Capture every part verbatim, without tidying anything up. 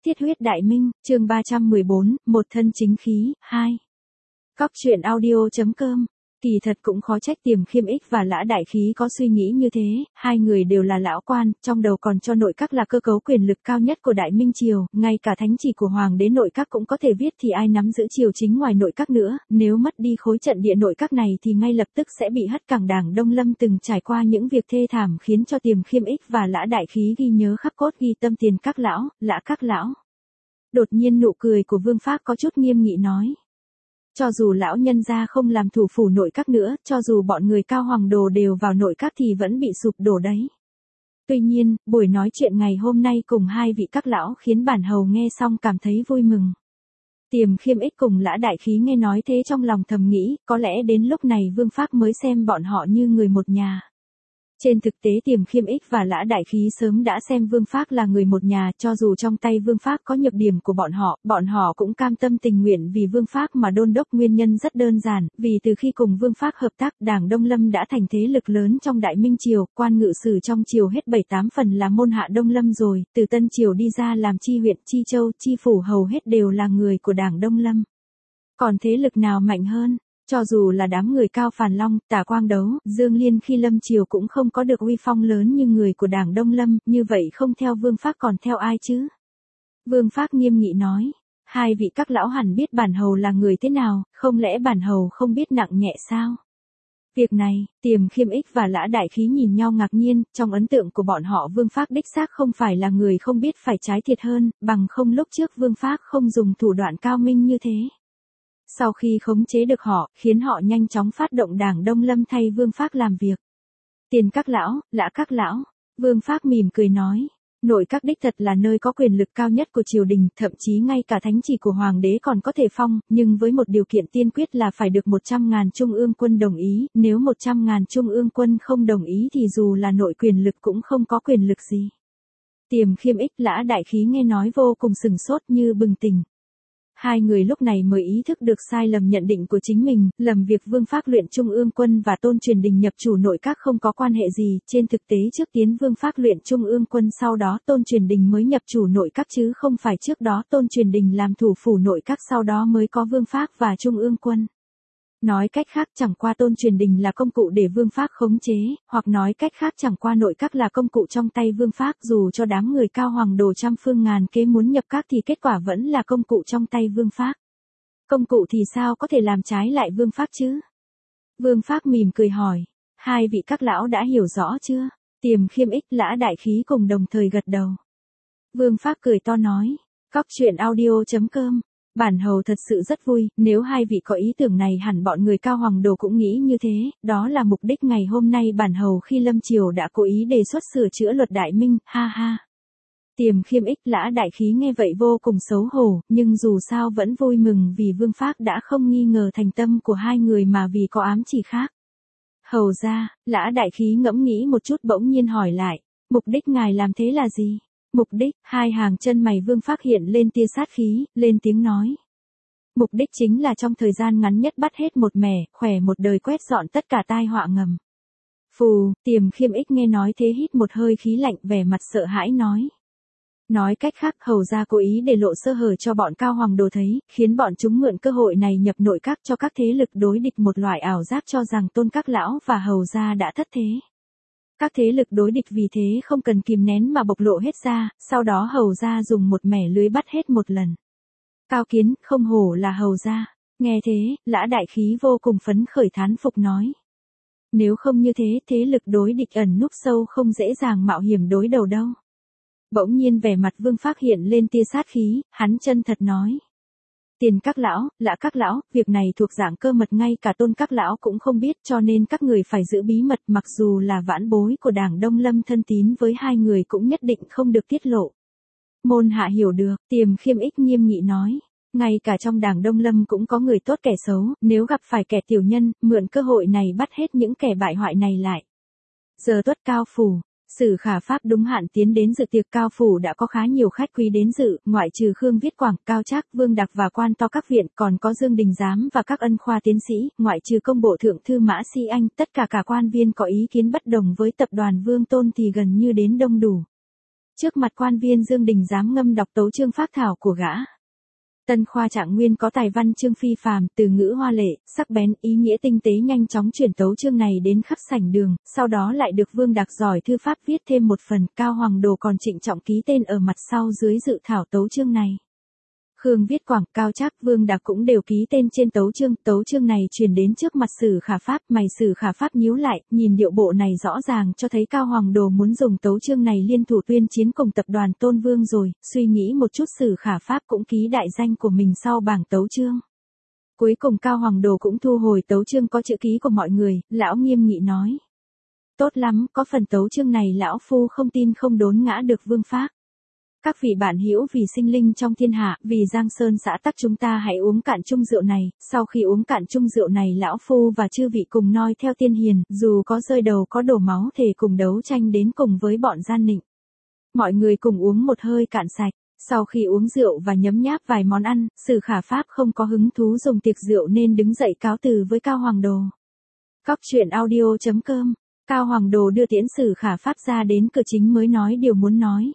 Thiết huyết đại minh, chương ba trăm mười bốn, một thân chính khí, hai. Cóc truyện audio chấm com. Kỳ thật cũng khó trách Tiềm Khiêm Ích và Lã Đại Khí có suy nghĩ như thế, hai người đều là lão quan, trong đầu còn cho nội các là cơ cấu quyền lực cao nhất của Đại Minh Triều, ngay cả thánh chỉ của Hoàng đế nội các cũng có thể viết thì ai nắm giữ triều chính ngoài nội các nữa, nếu mất đi khối trận địa nội các này thì ngay lập tức sẽ bị hất cẳng. Đảng Đông Lâm từng trải qua những việc thê thảm khiến cho Tiềm Khiêm Ích và Lã Đại Khí ghi nhớ khắc cốt ghi tâm. Tiền các lão, Lã các lão. Đột nhiên nụ cười của Vương Phác có chút nghiêm nghị nói. Cho dù lão nhân gia không làm thủ phủ nội các nữa, cho dù bọn người Cao Hoàng Đồ đều vào nội các thì vẫn bị sụp đổ đấy. Tuy nhiên, buổi nói chuyện ngày hôm nay cùng hai vị các lão khiến bản hầu nghe xong cảm thấy vui mừng. Tiềm Khiêm Ích cùng Lã Đại Khí nghe nói thế trong lòng thầm nghĩ, có lẽ đến lúc này Vương Phác mới xem bọn họ như người một nhà. Trên thực tế Tiềm Khiêm Ích và Lã Đại Khí sớm đã xem Vương Phác là người một nhà, cho dù trong tay Vương Phác có nhược điểm của bọn họ, bọn họ cũng cam tâm tình nguyện vì Vương Phác mà đôn đốc. Nguyên nhân rất đơn giản, vì từ khi cùng Vương Phác hợp tác, Đảng Đông Lâm đã thành thế lực lớn trong Đại Minh Triều, quan ngự sử trong triều hết bảy tám phần là môn hạ Đông Lâm rồi, từ Tân Triều đi ra làm chi huyện, chi châu, chi phủ hầu hết đều là người của Đảng Đông Lâm. Còn thế lực nào mạnh hơn? Cho dù là đám người Cao Phàn Long, Tả Quang Đấu, Dương Liên khi lâm triều cũng không có được uy phong lớn như người của Đảng Đông Lâm, như vậy không theo Vương Phác còn theo ai chứ? Vương Phác nghiêm nghị nói, hai vị các lão hẳn biết bản hầu là người thế nào, không lẽ bản hầu không biết nặng nhẹ sao? Việc này, Tiềm Khiêm Ích và Lã Đại Khí nhìn nhau ngạc nhiên, trong ấn tượng của bọn họ Vương Phác đích xác không phải là người không biết phải trái thiệt hơn, bằng không lúc trước Vương Phác không dùng thủ đoạn cao minh như thế. Sau khi khống chế được họ, khiến họ nhanh chóng phát động Đảng Đông Lâm thay Vương Phác làm việc. Tiền các lão, Lã các lão, Vương Phác mỉm cười nói, nội các đích thật là nơi có quyền lực cao nhất của triều đình, thậm chí ngay cả thánh chỉ của Hoàng đế còn có thể phong, nhưng với một điều kiện tiên quyết là phải được một trăm ngàn trung ương quân đồng ý, nếu một trăm ngàn trung ương quân không đồng ý thì dù là nội quyền lực cũng không có quyền lực gì. Tiềm Khiêm Ích Lã Đại Khí nghe nói vô cùng sừng sốt như bừng tỉnh. Hai người lúc này mới ý thức được sai lầm nhận định của chính mình, lầm việc Vương Phác luyện trung ương quân và Tôn Truyền Đình nhập chủ nội các không có quan hệ gì, trên thực tế trước tiến Vương Phác luyện trung ương quân sau đó Tôn Truyền Đình mới nhập chủ nội các chứ không phải trước đó Tôn Truyền Đình làm thủ phủ nội các sau đó mới có Vương Phác và trung ương quân. Nói cách khác chẳng qua Tôn Truyền Đình là công cụ để Vương Phác khống chế, hoặc nói cách khác chẳng qua nội các là công cụ trong tay Vương Phác, dù cho đám người Cao Hoàng Đồ trăm phương ngàn kế muốn nhập các thì kết quả vẫn là công cụ trong tay Vương Phác. Công cụ thì sao có thể làm trái lại Vương Phác chứ? Vương Phác mỉm cười hỏi, hai vị các lão đã hiểu rõ chưa? Tiềm Khiêm Ích Lã Đại Khí cùng đồng thời gật đầu. Vương Phác cười to nói, cóc truyện audio chấm com. Bản hầu thật sự rất vui, nếu hai vị có ý tưởng này hẳn bọn người Cao Hoàng Đồ cũng nghĩ như thế, đó là mục đích ngày hôm nay bản hầu khi lâm triều đã cố ý đề xuất sửa chữa luật Đại Minh, ha ha. Tiềm Khiêm Ích Lã Đại Khí nghe vậy vô cùng xấu hổ, nhưng dù sao vẫn vui mừng vì Vương Phác đã không nghi ngờ thành tâm của hai người mà vì có ám chỉ khác. Hầu ra, Lã Đại Khí ngẫm nghĩ một chút bỗng nhiên hỏi lại, mục đích ngài làm thế là gì? Mục đích, hai hàng chân mày Vương Phác hiện lên tia sát khí, lên tiếng nói. Mục đích chính là trong thời gian ngắn nhất bắt hết một mẻ, khỏe một đời quét dọn tất cả tai họa ngầm. Phù, Tiềm Khiêm Ích nghe nói thế hít một hơi khí lạnh vẻ mặt sợ hãi nói. Nói cách khác hầu ra cố ý để lộ sơ hở cho bọn Cao Hoàng Đồ thấy, khiến bọn chúng mượn cơ hội này nhập nội các cho các thế lực đối địch một loại ảo giác cho rằng Tôn các lão và hầu ra đã thất thế. Các thế lực đối địch vì thế không cần kìm nén mà bộc lộ hết ra, sau đó hầu ra dùng một mẻ lưới bắt hết một lần. Cao kiến, không hổ là hầu ra. Nghe thế, Lã Đại Khí vô cùng phấn khởi thán phục nói. Nếu không như thế, thế lực đối địch ẩn núp sâu không dễ dàng mạo hiểm đối đầu đâu. Bỗng nhiên vẻ mặt Vương Phác hiện lên tia sát khí, hắn chân thật nói. Tiền các lão, Lã các lão, việc này thuộc dạng cơ mật ngay cả Tôn các lão cũng không biết cho nên các người phải giữ bí mật mặc dù là vãn bối của Đảng Đông Lâm thân tín với hai người cũng nhất định không được tiết lộ. Môn hạ hiểu được, Tiềm Khiêm Ích nghiêm nghị nói. Ngay cả trong Đảng Đông Lâm cũng có người tốt kẻ xấu, nếu gặp phải kẻ tiểu nhân, mượn cơ hội này bắt hết những kẻ bại hoại này lại. Giờ tuất Cao phủ. Sử Khả Pháp đúng hạn tiến đến dự tiệc Cao phủ đã có khá nhiều khách quý đến dự, ngoại trừ Khương Viết Quảng, Cao Trác, Vương Đặc và quan to các viện, còn có Dương Đình Giám và các ân khoa tiến sĩ, ngoại trừ công bộ thượng thư Mã Si Anh, tất cả cả quan viên có ý kiến bất đồng với tập đoàn Vương Tôn thì gần như đến đông đủ. Trước mặt quan viên Dương Đình dám ngâm đọc tấu chương phác thảo của gã. Tân Khoa Trạng Nguyên có tài văn chương phi phàm, từ ngữ hoa lệ, sắc bén, ý nghĩa tinh tế, nhanh chóng chuyển tấu chương này đến khắp sảnh đường, sau đó lại được Vương Đạc giỏi thư pháp viết thêm một phần, Cao Hoàng Đồ còn trịnh trọng ký tên ở mặt sau dưới dự thảo tấu chương này. Khương Viết Quảng, Cao Trác, Vương Đạc cũng đều ký tên trên tấu chương, tấu chương này truyền đến trước mặt Sử Khả Pháp, mày Sử Khả Pháp nhíu lại, nhìn điệu bộ này rõ ràng cho thấy Cao Hoàng Đồ muốn dùng tấu chương này liên thủ tuyên chiến cùng tập đoàn Tôn Vương rồi, suy nghĩ một chút Sử Khả Pháp cũng ký đại danh của mình sau bảng tấu chương. Cuối cùng Cao Hoàng Đồ cũng thu hồi tấu chương có chữ ký của mọi người, lão nghiêm nghị nói. Tốt lắm, có phần tấu chương này lão phu không tin không đốn ngã được Vương Pháp. Các vị bạn hữu vì sinh linh trong thiên hạ, vì Giang Sơn xã tắc chúng ta hãy uống cạn chung rượu này, sau khi uống cạn chung rượu này lão phu và chư vị cùng noi theo tiên hiền, dù có rơi đầu có đổ máu thề cùng đấu tranh đến cùng với bọn gian nịnh. Mọi người cùng uống một hơi cạn sạch, sau khi uống rượu và nhấm nháp vài món ăn, Sử Khả Pháp không có hứng thú dùng tiệc rượu nên đứng dậy cáo từ với Cao Hoàng Đồ. Cóc truyện audio chấm com, Cao Hoàng Đồ đưa tiễn Sử Khả Pháp ra đến cửa chính mới nói điều muốn nói.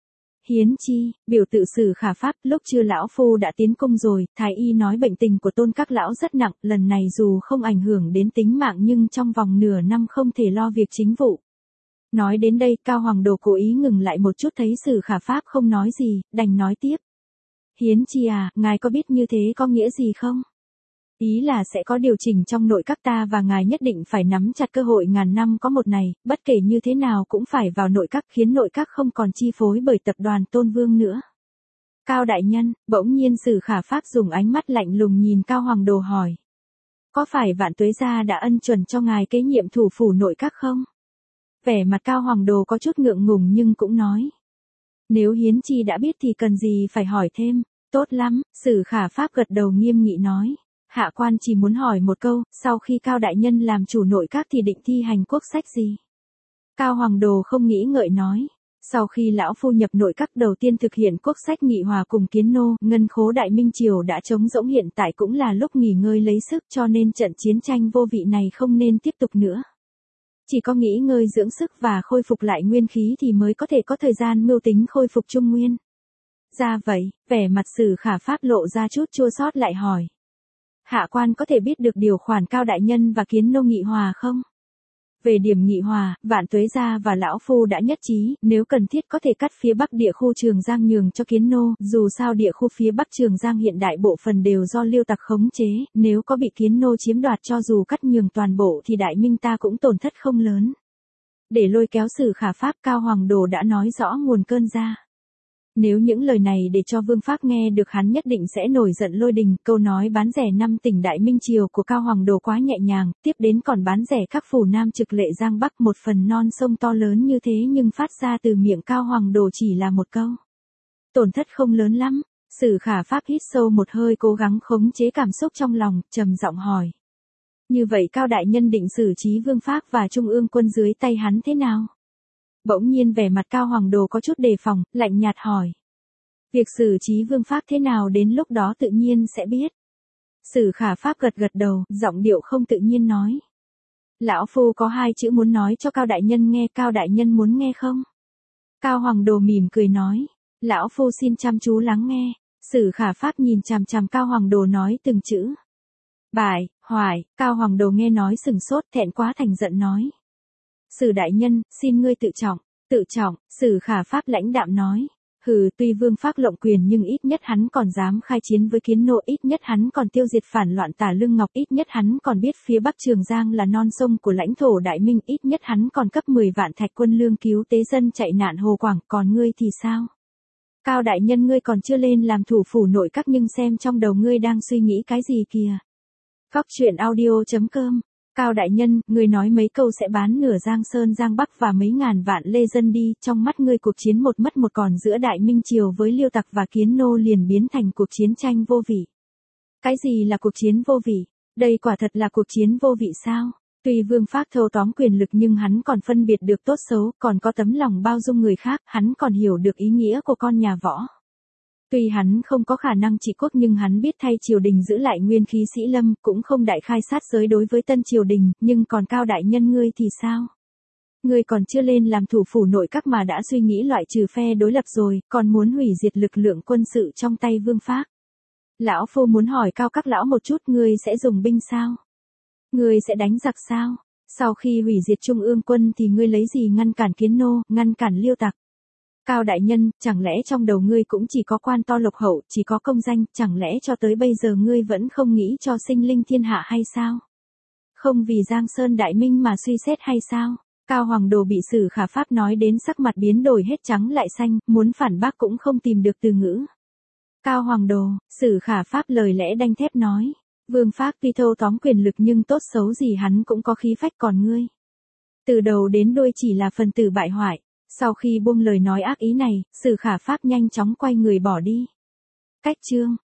Hiến chi, biểu tự Sử Khả Pháp, lúc chưa lão phu đã tiến cung rồi, thái y nói bệnh tình của Tôn các lão rất nặng, lần này dù không ảnh hưởng đến tính mạng nhưng trong vòng nửa năm không thể lo việc chính vụ. Nói đến đây, Cao Hoàng Đồ cố ý ngừng lại một chút thấy Sử Khả Pháp không nói gì, đành nói tiếp. Hiến chi à, ngài có biết như thế có nghĩa gì không? Ý là sẽ có điều chỉnh trong nội các ta và ngài nhất định phải nắm chặt cơ hội ngàn năm có một này, bất kể như thế nào cũng phải vào nội các khiến nội các không còn chi phối bởi tập đoàn Tôn Vương nữa. Cao đại nhân, bỗng nhiên Sử Khả Pháp dùng ánh mắt lạnh lùng nhìn Cao Hoàng Đồ hỏi. Có phải Vạn Tuế gia đã ân chuẩn cho ngài kế nhiệm thủ phủ nội các không? Vẻ mặt Cao Hoàng Đồ có chút ngượng ngùng nhưng cũng nói. Nếu Hiến chi đã biết thì cần gì phải hỏi thêm, tốt lắm, Sử Khả Pháp gật đầu nghiêm nghị nói. Hạ quan chỉ muốn hỏi một câu, sau khi Cao đại nhân làm chủ nội các thì định thi hành quốc sách gì? Cao Hoàng Đồ không nghĩ ngợi nói. Sau khi lão phu nhập nội các đầu tiên thực hiện quốc sách nghị hòa cùng Kiến Nô, ngân khố Đại Minh Triều đã trống rỗng, hiện tại cũng là lúc nghỉ ngơi lấy sức, cho nên trận chiến tranh vô vị này không nên tiếp tục nữa. Chỉ có nghỉ ngơi dưỡng sức và khôi phục lại nguyên khí thì mới có thể có thời gian mưu tính khôi phục Trung Nguyên. Ra vậy, vẻ mặt Sử Khả Pháp lộ ra chút chua xót lại hỏi. Hạ quan có thể biết được điều khoản Cao đại nhân và Kiến Nô nghị hòa không? Về điểm nghị hòa, Vạn Tuế gia và lão phu đã nhất trí, nếu cần thiết có thể cắt phía bắc địa khu Trường Giang nhường cho Kiến Nô, dù sao địa khu phía bắc Trường Giang hiện đại bộ phần đều do Liêu tặc khống chế, nếu có bị Kiến Nô chiếm đoạt cho dù cắt nhường toàn bộ thì Đại Minh ta cũng tổn thất không lớn. Để lôi kéo Sử Khả Pháp, Cao Hoàng Đồ đã nói rõ nguồn cơn ra. Nếu những lời này để cho Vương Pháp nghe được hắn nhất định sẽ nổi giận lôi đình, câu nói bán rẻ năm tỉnh Đại Minh Triều của Cao Hoàng Đồ quá nhẹ nhàng, tiếp đến còn bán rẻ các phủ Nam Trực Lệ Giang Bắc, một phần non sông to lớn như thế nhưng phát ra từ miệng Cao Hoàng Đồ chỉ là một câu. Tổn thất không lớn lắm, Sử Khả Pháp hít sâu một hơi cố gắng khống chế cảm xúc trong lòng, trầm giọng hỏi. Như vậy Cao đại nhân định xử trí Vương Pháp và Trung ương quân dưới tay hắn thế nào? Bỗng nhiên vẻ mặt Cao Hoàng Đồ có chút đề phòng, lạnh nhạt hỏi. Việc xử trí Vương Pháp thế nào đến lúc đó tự nhiên sẽ biết. Sử Khả Pháp gật gật đầu, giọng điệu không tự nhiên nói. Lão phu có hai chữ muốn nói cho Cao đại nhân nghe, Cao đại nhân muốn nghe không? Cao Hoàng Đồ mỉm cười nói. Lão phu xin chăm chú lắng nghe. Sử Khả Pháp nhìn chằm chằm Cao Hoàng Đồ nói từng chữ. Bại, hoài, Cao Hoàng Đồ nghe nói sừng sốt, thẹn quá thành giận nói. Sử đại nhân, xin ngươi tự trọng, tự trọng, Sử Khả Pháp lãnh đạm nói. Hừ, tuy Vương Pháp lộng quyền nhưng ít nhất hắn còn dám khai chiến với Kiến Nô, ít nhất hắn còn tiêu diệt phản loạn Tả Lương Ngọc, ít nhất hắn còn biết phía Bắc Trường Giang là non sông của lãnh thổ Đại Minh, ít nhất hắn còn cấp mười vạn thạch quân lương cứu tế dân chạy nạn Hồ Quảng, còn ngươi thì sao? Cao đại nhân ngươi còn chưa lên làm thủ phủ nội các nhưng xem trong đầu ngươi đang suy nghĩ cái gì kìa. Cóc truyện audio chấm com. Cao đại nhân, ngươi nói mấy câu sẽ bán nửa Giang Sơn Giang Bắc và mấy ngàn vạn lê dân đi, trong mắt ngươi cuộc chiến một mất một còn giữa Đại Minh Triều với Liêu tặc và Kiến Nô liền biến thành cuộc chiến tranh vô vị. Cái gì là cuộc chiến vô vị? Đây quả thật là cuộc chiến vô vị sao? Tuy Vương Pháp thâu tóm quyền lực nhưng hắn còn phân biệt được tốt xấu, còn có tấm lòng bao dung người khác, hắn còn hiểu được ý nghĩa của con nhà võ. Tuy hắn không có khả năng trị quốc nhưng hắn biết thay triều đình giữ lại nguyên khí sĩ lâm, cũng không đại khai sát giới đối với tân triều đình, nhưng còn Cao đại nhân ngươi thì sao? Ngươi còn chưa lên làm thủ phủ nội các mà đã suy nghĩ loại trừ phe đối lập rồi, còn muốn hủy diệt lực lượng quân sự trong tay Vương Phác. Lão Phu muốn hỏi Cao các lão một chút, ngươi sẽ dùng binh sao? Ngươi sẽ đánh giặc sao? Sau khi hủy diệt trung ương quân thì ngươi lấy gì ngăn cản Kiến Nô, ngăn cản Liêu tặc? Cao đại nhân, chẳng lẽ trong đầu ngươi cũng chỉ có quan to lộc hậu, chỉ có công danh, chẳng lẽ cho tới bây giờ ngươi vẫn không nghĩ cho sinh linh thiên hạ hay sao? Không vì Giang Sơn Đại Minh mà suy xét hay sao? Cao Hoàng Đồ bị Sử Khả Pháp nói đến sắc mặt biến đổi hết trắng lại xanh, muốn phản bác cũng không tìm được từ ngữ. Cao Hoàng Đồ, Sử Khả Pháp lời lẽ đanh thép nói. Vương Phác tuy thâu tóm quyền lực nhưng tốt xấu gì hắn cũng có khí phách, còn ngươi. Từ đầu đến đuôi chỉ là phần tử bại hoại. Sau khi buông lời nói ác ý này, Sử Khả Pháp nhanh chóng quay người bỏ đi. Cách chương